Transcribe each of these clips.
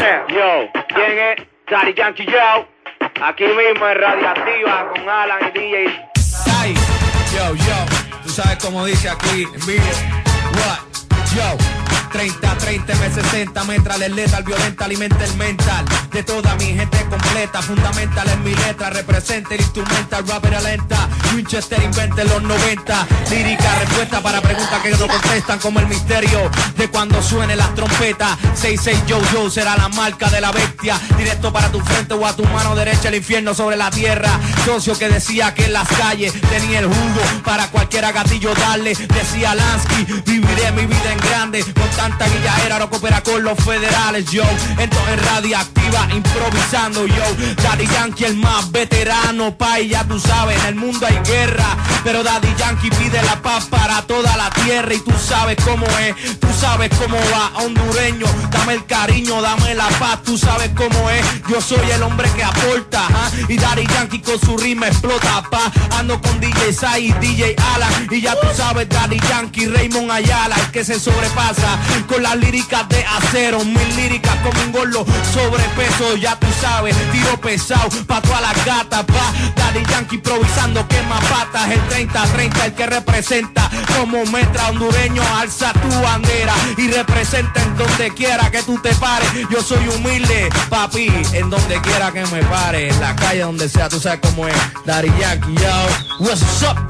Yo, ¿quién es? Daddy Yankee, yo. Aquí mismo en Radioactiva con Alan y DJ. Ay, yo, tú sabes cómo dice aquí, envío. What? Yo. 30, 30, M60, metal, el letal, violenta, alimenta el mental de toda mi gente completa, fundamental en mi letra, representa el instrumental, rapper lenta, Winchester inventa en los 90, lírica, respuesta para preguntas que no contestan como el misterio de cuando suene las trompetas, 66 yo será la marca de la bestia, directo para tu frente o a tu mano derecha, el infierno sobre la tierra, socio que decía que en las calles tenía el jugo para cualquiera gatillo darle, decía Lansky, viviré mi vida en grande, con tanta guillaera no coopera con los federales, yo, entonces Radioactiva improvisando, yo, Daddy Yankee el más veterano, y ya tú sabes, en el mundo hay guerra, pero Daddy Yankee pide la paz para toda la tierra y tú sabes cómo es, tú sabes cómo va, hondureño, dame el cariño, dame la paz, tú sabes cómo es, yo soy el hombre que aporta, y Daddy Yankee con su rima explota, ando con DJ Sai y DJ Alan, y ya tú sabes Daddy Yankee, Raymond Ayala, el que se sobrepasa, con las líricas de acero, mil líricas como un gordo sobrepeso, ya tú sabes, tiro pesado, pa' todas las gatas, Daddy Yankee improvisando, quema patas, el 30-30, el que representa, como metra hondureño, alza tu bandera, y representa en donde quiera que tú te pares, yo soy humilde, papi, en donde quiera que me pare, en la calle, donde sea, tú sabes cómo es, Daddy Yankee, yo, what's up,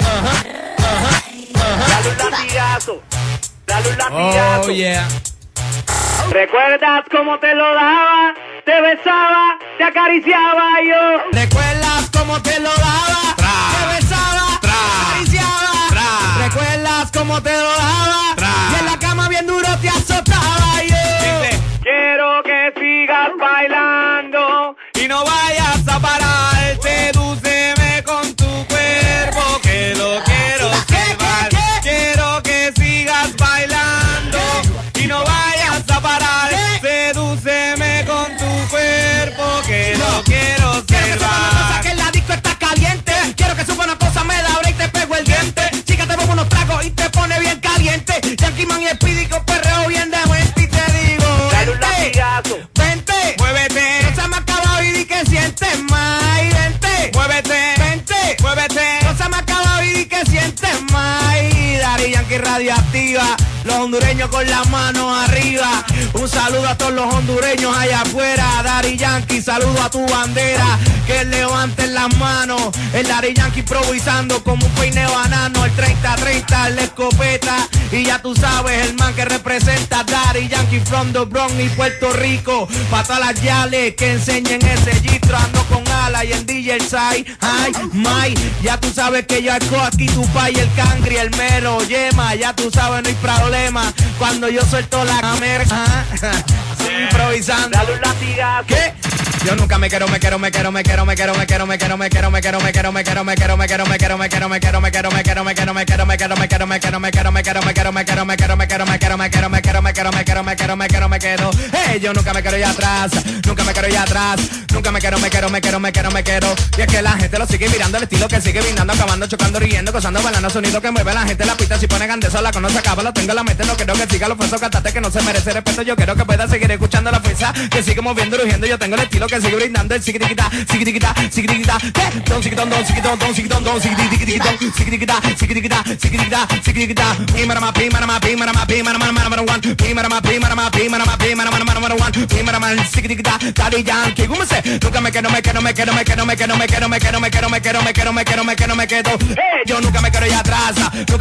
Dale un latigazo. Dale un latigazo. Oh, yeah. ¿Recuerdas cómo te lo daba? Te besaba, te acariciaba yo. ¿Recuerdas cómo te lo daba? Te besaba, te acariciaba. ¿Recuerdas cómo te lo daba? Y en la cama bien duro te azotaba yo. Dice, quiero que sigas bailando y no vayas a parar, sedúceme con tu cuerpo que lo quiero observar. Quiero que sigas bailando y no vayas a parar, sedúceme con tu cuerpo que lo quiero observar. Que la disco está caliente, quiero que suba una cosa, me da ahora y te pego el diente. Chica, te pongo unos tragos y te pone bien caliente. Yankee Man y Speedy con perreo bien de mente y te digo, dale un latigazo. Vente, muévete, no se me ha acabado y di que sientes más. Y vente, muévete, vente, muévete, no se me ha acabado y di que sientes más. Y Daddy Yankee Radioactiva, los hondureños con las manos arriba. Un saludo a todos los hondureños allá afuera. Daddy Yankee, saludo a tu bandera. Que levanten las manos. El Daddy Yankee improvisando como un peine banano. El 30-30, la escopeta. Y ya tú sabes, el man que representa Daddy Yankee from the Bronx y Puerto Rico. Pa' todas las yales que enseñen ese gistro. Ando con Ala y en DJ Sai. Ay, my. Ya tú sabes que yo arco aquí tu pay, el cangri, el mero, yema. Ya tú sabes, no hay problema. Cuando yo suelto la cámara, improvisando. Dale un latigazo. ¿Qué? Yo nunca me quiero ir atrás, nunca me quiero ir atrás, nunca me quiero. Y es que la gente lo sigue mirando, el estilo que sigue brindando, acabando, chocando, riendo, gozando, bailando, sonido que mueve la gente, la pista si pone gandeso, la conoce, acaba, lo tengo en la mente, no quiero que siga los falsos cantantes que no se merece respeto, yo quiero que pueda seguir escuchando la fuerza, que sigue moviendo, rugiendo, yo tengo el estilo que sigue brindando, el siquitiquita, don siquitón, Daddy Yankee, ¿cómo se? Nunca me quedo. Yo nunca me quiero ir atrás,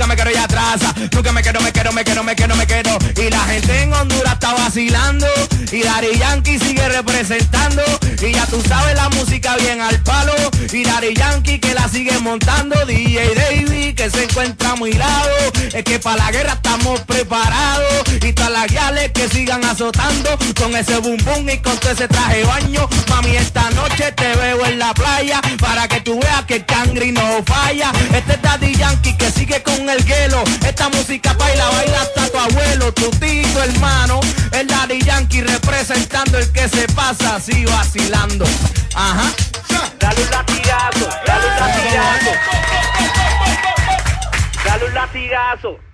y la gente en Honduras está vacilando, y Daddy Yankee sigue representando, y ya tú sabes la música bien al palo, y Daddy Yankee que la sigue montando, DJ Davey que se encuentra muy lado, es que para la guerra estamos preparados, y todas las guiales que sigan azotando, con ese boom boom y con todo ese traje de baño, mami esta noche te veo en la playa, para que tú veas que el cangri no falla, este es Daddy Yankee que sigue con el hielo, esta música baila hasta tu abuelo, tu tío, hermano, el Daddy Yankee representando el que se pasa así vacilando. Ajá. Dale un latigazo. Dale un latigazo.